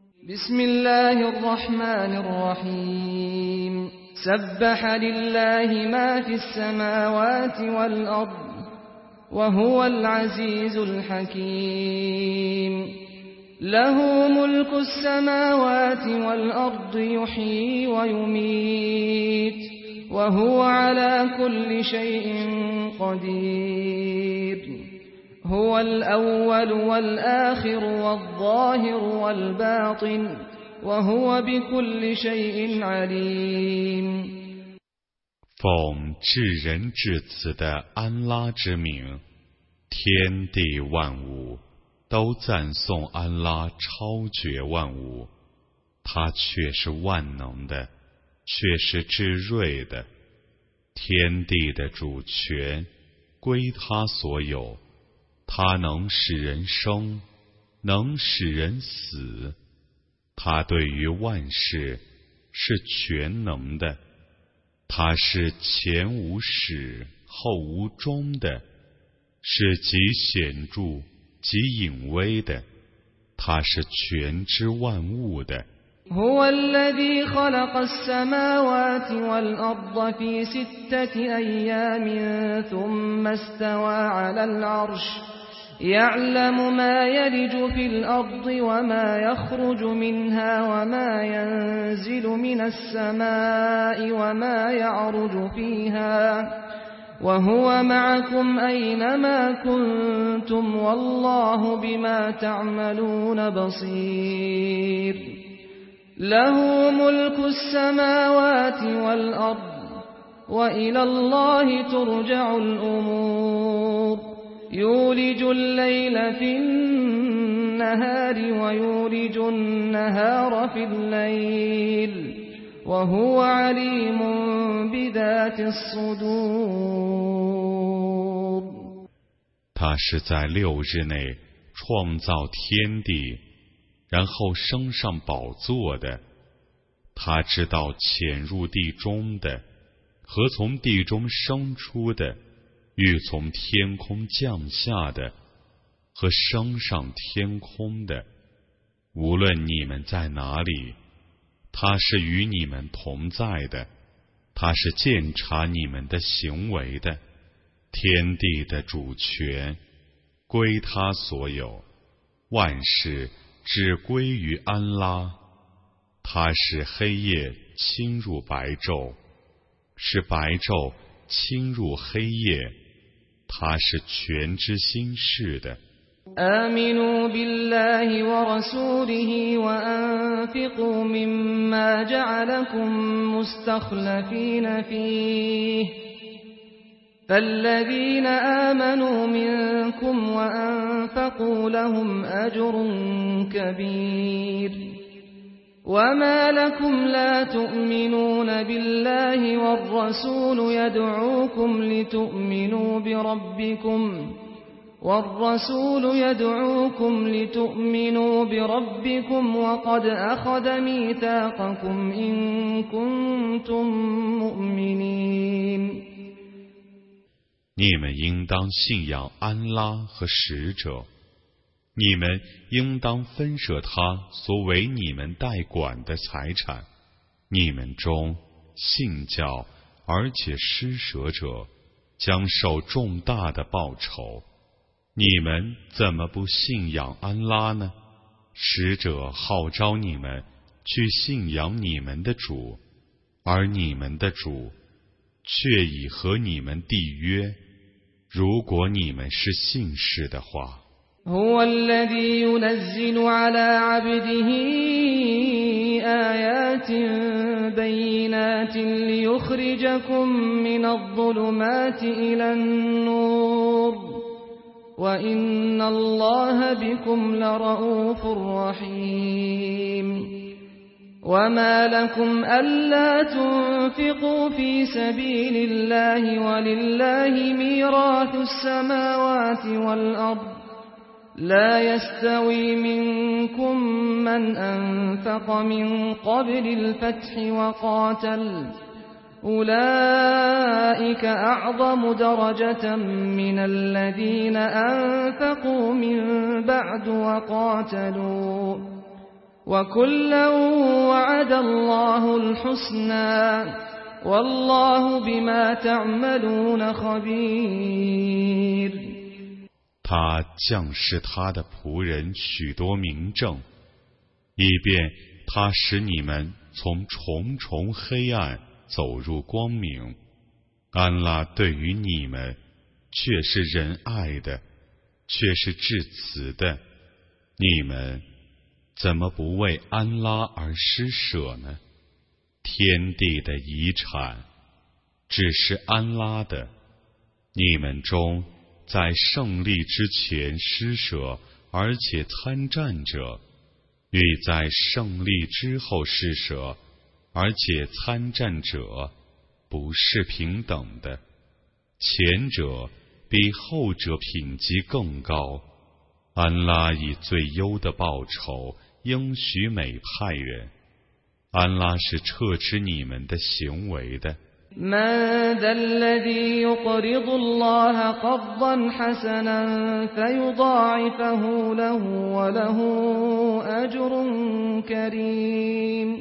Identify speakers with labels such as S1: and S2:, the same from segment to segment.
S1: بسم الله الرحمن الرحيم سبح لله ما في السماوات والأرض وهو العزيز الحكيم له ملك السماوات والأرض يحيي ويميت وهو على كل شيء قدير هو الأول والآخر والظاهر والباطن وهو بكل شيء عليم
S2: 奉至仁至慈的安拉之名，天地万物都赞颂安拉超绝万物，他却是万能的，却是至睿的。天地的主权归他所有，他能使人生，能使人死，他对于万事是全能的。他是前无始后无终的，是极显著极隐微的，他是全知万物的。
S1: هو الذي خلق السماوات والأرض في 6 أيام ثم استوى على العرش يعلم ما يلج في الأرض وما يخرج منها وما ينزل من السماء وما يعرج فيها وهو معكم أينما كنتم والله بما تعملون بصير له ملك السماوات والأرض وإلى الله ترجع الأمور يولج الليل في النهار ويولج النهار في الليل وهو عليم بذات الصدور
S2: 他是在6日内创造天地，然后升上宝座的。他知道潜入地中的和从地中生出的，欲从天空降下的和升上天空的，无论你们在哪里，他是与你们同在的，他是鉴察你们的行为的。天地的主权归他所有，万事只归于安拉。他使黑夜侵入白昼，使白昼侵入黑夜，他是全知心事的。
S1: آمنوا بالله ورسوله وأنفقوا مما جعلكم مستخلفين فيه فالذين آمنوا منكم وأنفقوا لهم أجر كبير وما لكم لا تؤمنون بالله والرسول يدعوكم لتؤمنوا بربكم وقد أخذ ميثاقكم إن كنتم مؤمنين
S2: 你们应当信仰安拉和使者，你们应当分舍他所为你们代管的财产，你们中信教而且施舍者将受重大的报酬。你们怎么不信仰安拉呢？使者号召你们去信仰你们的主，而你们的主却已和你们缔约，如果你们是信士的话。
S1: هو الذي ينزل على عبده آيات بينات ليخرجكم من الظلمات إلى النور وإن الله بكم لرؤوف رحيم وما لكم ألا تنفقوا في سبيل الله ولله ميراث السماوات والأرض لا يستوي منكم من أنفق من قبل الفتح وقاتل أولئك أعظم درجة من الذين أنفقوا من بعد وقاتلوا وكلا وعد الله الحسنى والله بما تعملون خبير。
S2: 他降示他的仆人许多明证，以便他使你们从重重黑暗走入光明。安拉对于你们却是仁爱的，却是至慈的。你们怎么不为安拉而施舍呢？天地的遗产只是安拉的，你们中在胜利之前施舍而且参战者，与在胜利之后施舍而且参战者不是平等的，前者比后者品级更高。安拉以最优的报酬应许美派人，安拉是撤斥你们的行为的。
S1: من ذا الذي يقرض الله قرضا حسنا فيضاعفه له وله أجر كريم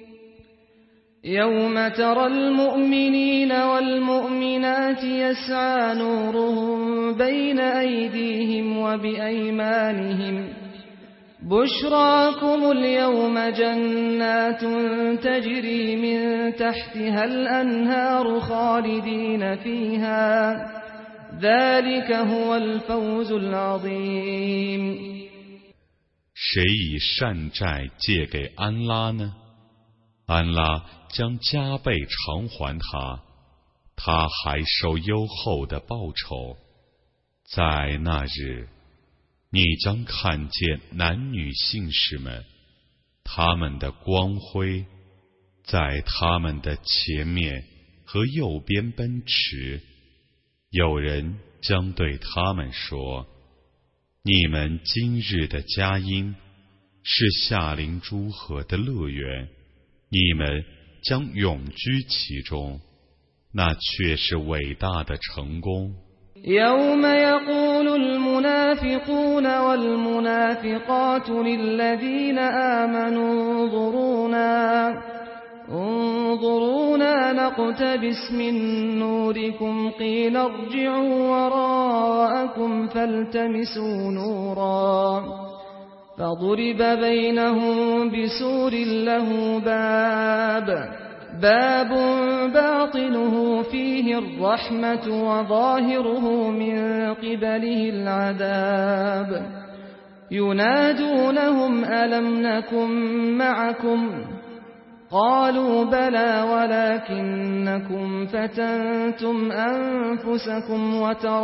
S1: يوم ترى المؤمنين والمؤمنات يسعى نورهم بين أيديهم وبأيمانهم بشراكم اليوم جنات تجري من تحتها الأنهار خالدين فيها ذلك هو الفوز العظيم。
S2: 谁以善债借给安拉呢？安拉将加倍偿还他，他还受优厚的报酬。在那日，你将看见男女信士们，他们的光辉在他们的前面和右边奔驰。有人将对他们说：你们今日的佳音是夏林诸河的乐园，你们将永居其中，那却是伟大的成功。
S1: يوم يقول المنافقون والمنافقات للذين آمنوا انظرونا نقتبس من نوركم قيل ارجعوا وراءكم فالتمسوا نورا فضرب بينهم بسور له باب باطنه فيه الرحمة وظاهره من قبله العذاب ينادونهم ألم نكن معكم قالوا بلى ولكنكم فتنتم أنفسكم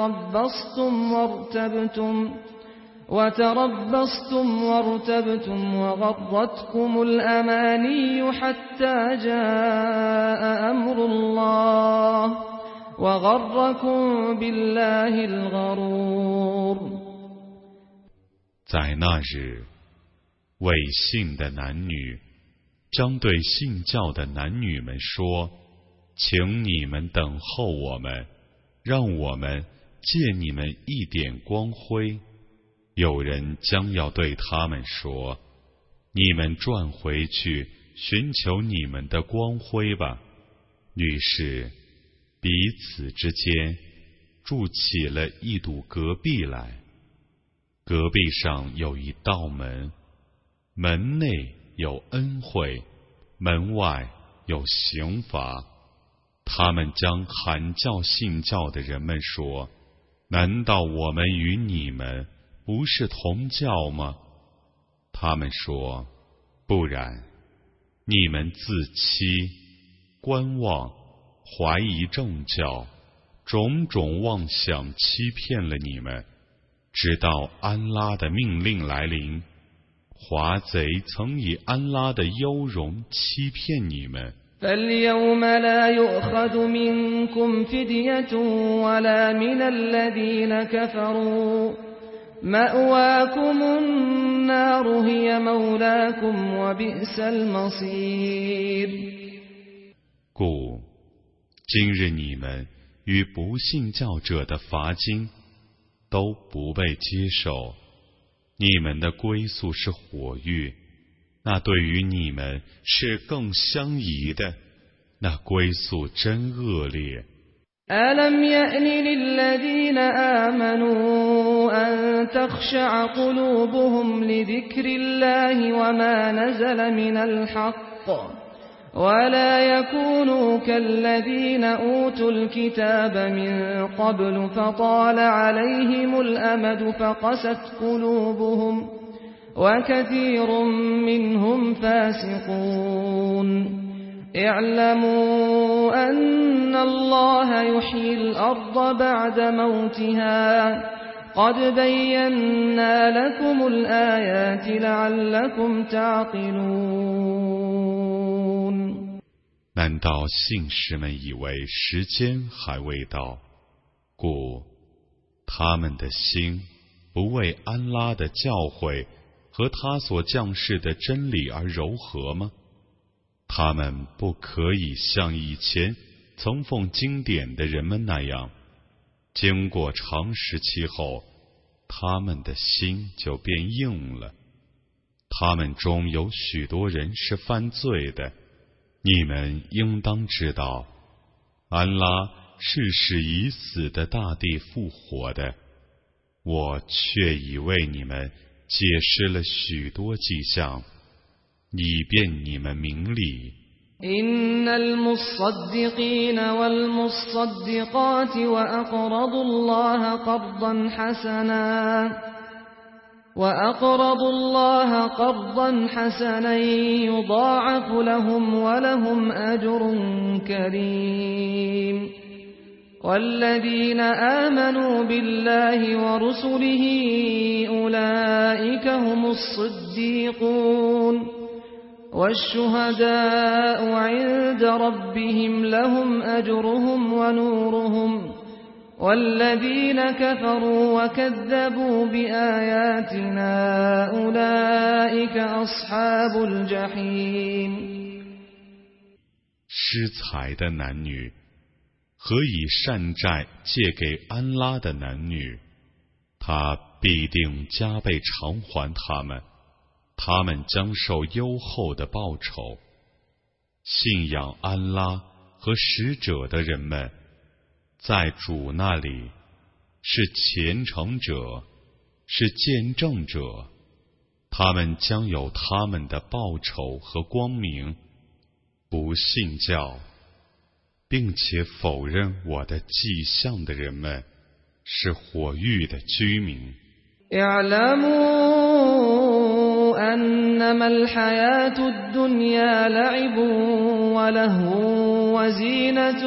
S1: وتربصتم وارتبتم وغرتكم الأماني حتى جاء أمر الله وغركم بالله الغرور。
S2: 在那日，伪信的男女将对信教的男女们说：请你们等候我们，让我们借你们一点光辉。有人将要对他们说：你们转回去寻求你们的光辉吧。于是彼此之间筑起了一堵隔壁来，隔壁上有一道门，门内有恩惠，门外有刑罚。他们将喊叫信教的人们说：难道我们与你们不是同教吗？他们说：不然，你们自欺、观望、怀疑正教，种种妄想欺骗了你们，直到安拉的命令来临。华贼曾以安拉的优容欺骗你们。
S1: فاليوم لا يؤخذ منكم فدية ولا من الذين كفروا مأواكم النار هي مولاكم وبئس المصير。
S2: 故今日你们与不信教者的罚金都不被接受，你们的归宿是火狱， 那对于你们是更相宜的，那归宿真恶劣。
S1: ألم يأن للذين آمنوا أن تخشع قلوبهم لذكر الله وما نزل من الحق ولا يكونوا كالذين أوتوا الكتاب من قبل فطال عليهم الأمد فقست قلوبهم وكثير منهم فاسقون اعلموا أن الله يحيي الأرض بعد موتها قد بينا لكم الآيات لعلكم تعقلون。
S2: 难道信士们以为时间还未到，故他们的心不为安拉的教诲和他所降世的真理而柔和吗？他们不可以像以前曾奉经典的人们那样，经过长时期后，他们的心就变硬了。他们中有许多人是犯罪的，你们应当知道，安拉是使已死的大地复活的。我却已为你们解释了许多迹象，以便你们明理。
S1: إن المصدقين والمصدقات وأقرضوا الله قرضا حسنا يضاعف لهم ولهم أجر كريم والذين آمنوا بالله ورسله أولئك هم الصديقون والشهداء عند ربهم لهم أجرهم ونورهم والذين كفروا وكذبوا بآياتنا أولئك أصحاب الجحيم。
S2: 施财的男女和以善债借给安拉的男女，他必定加倍偿还他们，他们将受优厚的报酬。信仰安拉和使者的人们，在主那里是虔诚者，是见证者，他们将有他们的报酬和光明。不信教并且否认我的迹象的人们，是火域的居民。
S1: أنما الحياة الدنيا لعب ولهو وزينة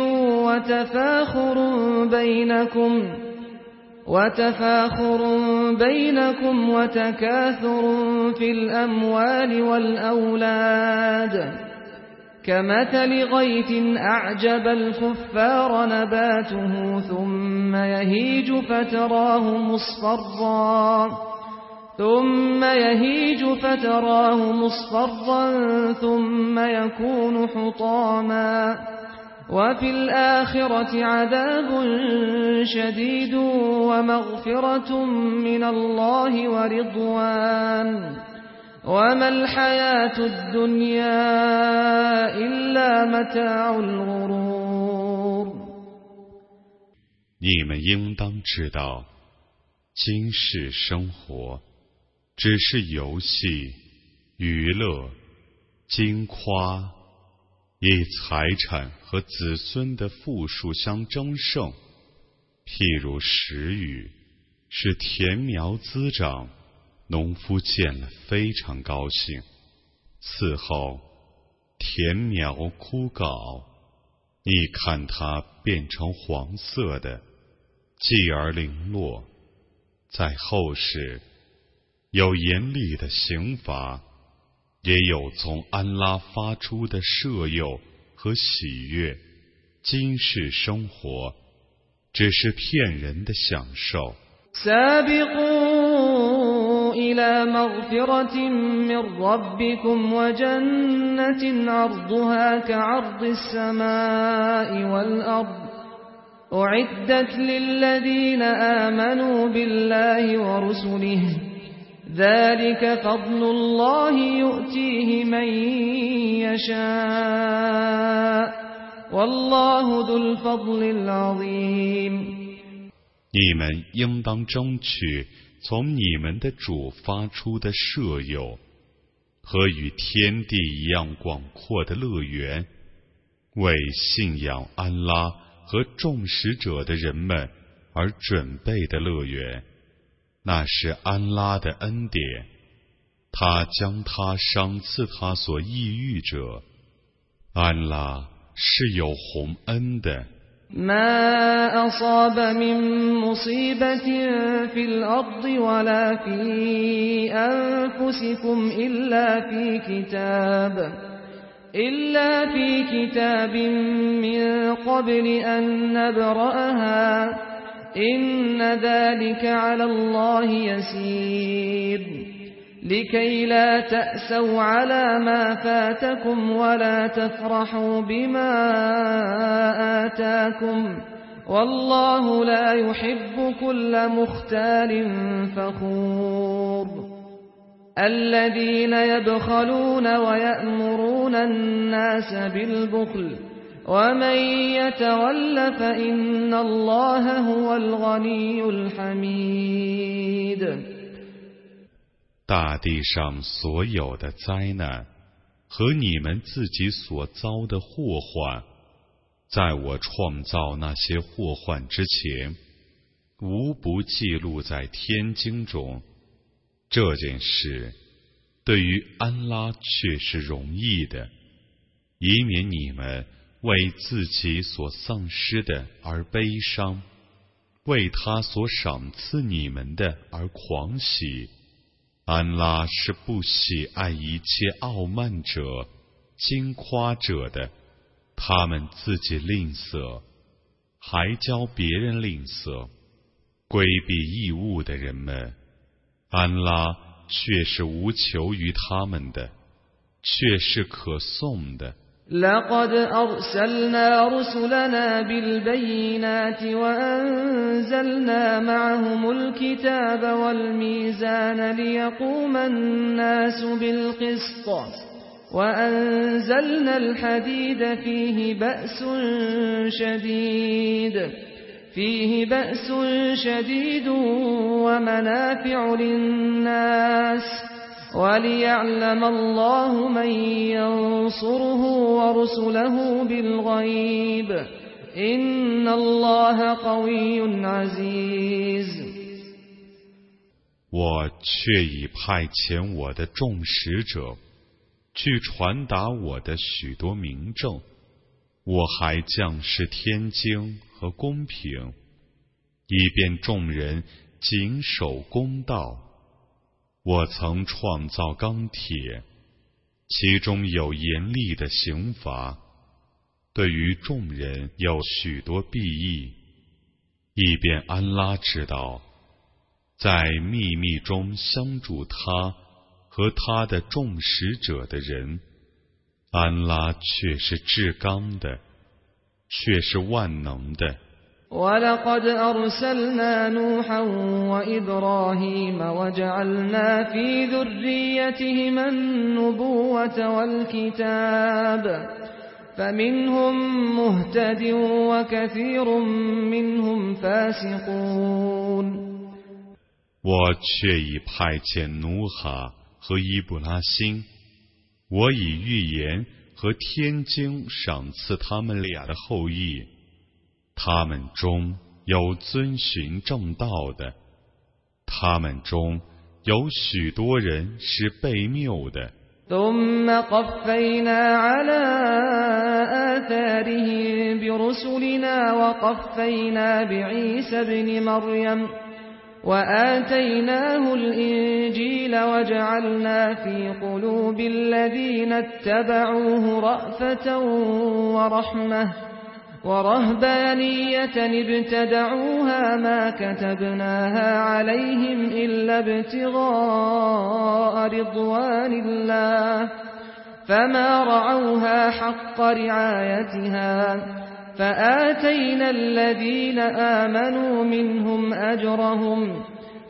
S1: وتفاخر بينكم وتكاثر في الأموال والأولاد كمثل غيث أعجب الكفار نباته ثم يهيج فتراه مصفرا ثم يكون حطاما وفي الآخرة عذاب شديد ومغفرة من الله ورضوان وما الحياة الدنيا إلا متاع الغرور。
S2: 你们应当知道，今世生活只是游戏、娱乐、矜夸，以财产和子孙的富庶相争胜。譬如时雨，使田苗滋长，农夫见了非常高兴。此后，田苗枯槁，你看它变成黄色的，继而零落。在后世，有严厉的刑罚，也有从安拉发出的摄诱和喜悦。今世生活只是骗人的享受。
S1: سابقوا إلى مغفرة من ربكم وجنة عرضها كعرض السماء والأرض أعدت للذين آمنوا بالله ورسله ذلك فضل الله يؤتيه يؤتيه من يشاء والله ذو الفضل العظيم。
S2: 你们应当争取从你们的主发出的舍友和与天地一样广阔的乐园，为信仰安拉和众使者的人们而准备的乐园，那是安拉的恩典，他将他赏赐他所意欲者，安拉是有宏恩的。
S1: ما أصاب من مصيبة في الأرض ولا في أنفسكم إلا في كتاب من قبل أن نبرأها إن ذلك على الله يسير لكي لا تأسوا على ما فاتكم ولا تفرحوا بما آتاكم والله لا يحب كل مختال فخور الذين يبخلون ويأمرون الناس بالبخل ومن يتول فإن الله هو الغني الحميد。
S2: 大地上所有的灾难和你们自己所遭的祸患，在我创造那些祸患之前，无不记录在天经中。这件事对于安拉却是容易的，以免你们为自己所丧失的而悲伤，为他所赏赐你们的而狂喜。安拉是不喜爱一切傲慢者、矜夸者的，他们自己吝啬，还教别人吝啬，规避义务的人们，安拉却是无求于他们的，却是可颂的。
S1: لقد أرسلنا رسلنا بالبينات وأنزلنا معهم الكتاب والميزان ليقوم الناس بالقسط وأنزلنا الحديد فيه بأس شديد ومنافع للناس وليعلم الله من ينصره ورسله بالغيب إن الله قوي عزيز。
S2: 我却已派遣我的众使者去传达我的许多明证，我还降示天经和公平，以便众人谨守公道。我曾创造钢铁，其中有严厉的刑罚，对于众人有许多裨益，以便安拉知道，在秘密中相助他和他的众使者的人，安拉却是至刚的，却是万能的。
S1: ولقد أرسلنا نوحا وإبراهيم وجعلنا في ذريتهما النبوة والكتاب فمنهم مهتد وكثير منهم فاسقون。
S2: 我却已派遣努哈和伊布拉辛，我以预言和天经赏赐他们俩的后裔，他们中有遵循正道的，他们中有许多人是悖谬的。
S1: ثم قفينا على آثارهم برسلنا وقفينا بعيسى ابن مريم وآتيناه الإنجيل وجعلنا في قلوب الذين اتبعوه رأفة ورحمة ورهبانية ابتدعوها ما كتبناها عليهم إلا ابتغاء رضوان الله فما رعوها حق رعايتها فآتينا الذين آمنوا منهم أجرهم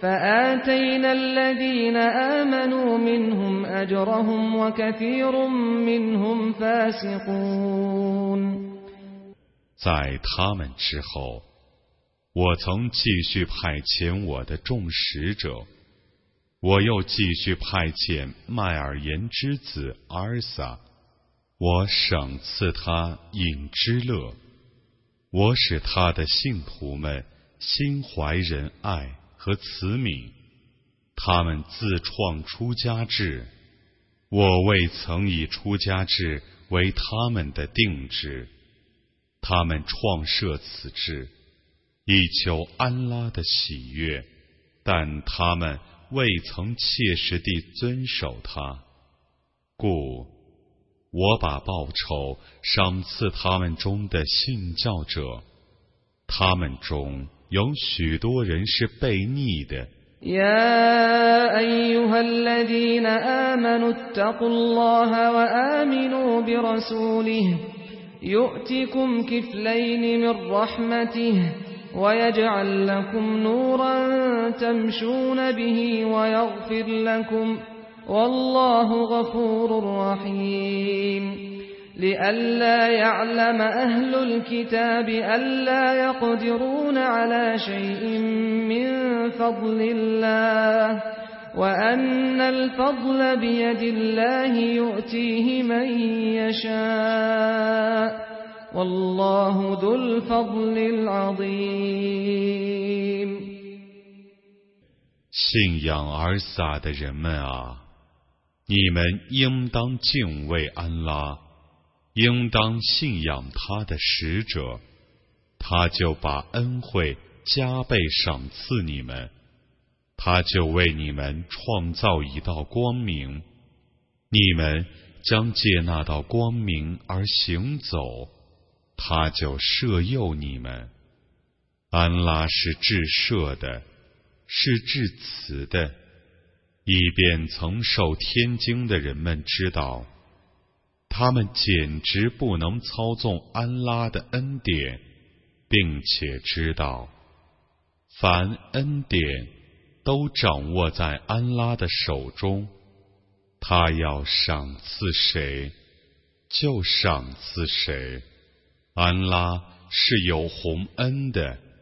S1: فآتينا الذين آمنوا منهم أجرهم وكثير منهم فاسقون。
S2: 在他们之后，我曾继续派遣我的众使者，我又继续派遣麦尔言之子阿尔撒，我赏赐他饮之乐，我使他的信徒们心怀仁爱和慈悯，他们自创出家制，我未曾以出家制为他们的定制，他们创设此制，以求安拉的喜悦，但他们未曾切实地遵守它，故我把报酬赏赐他们中的信教者，他们中有许多人是悖逆的。
S1: يا أيها الذين آمنوا اتقوا الله وآمنوا برسوله يؤتكم كفلين من رحمته ويجعل لكم نورا تمشون به ويغفر لكم والله غفور رحيم لئلا يعلم أهل الكتاب ألا يقدرون على شيء من فضل الله وأن الفضل بيد الله يؤتيه من يشاء والله ذو الفضل العظيم。
S2: 信仰而撒的人们啊，你们应当敬畏安拉，应当信仰他的使者，他就把恩惠加倍赏赐你们，他就为你们创造一道光明，你们将借那道光明而行走，他就摄诱你们。安拉是至赦的，是至慈的，以便曾受天经的人们知道，他们简直不能操纵安拉的恩典，并且知道，凡恩典都掌握在安拉的手中，他要赏赐谁，就赏赐谁。安拉是有宏恩的。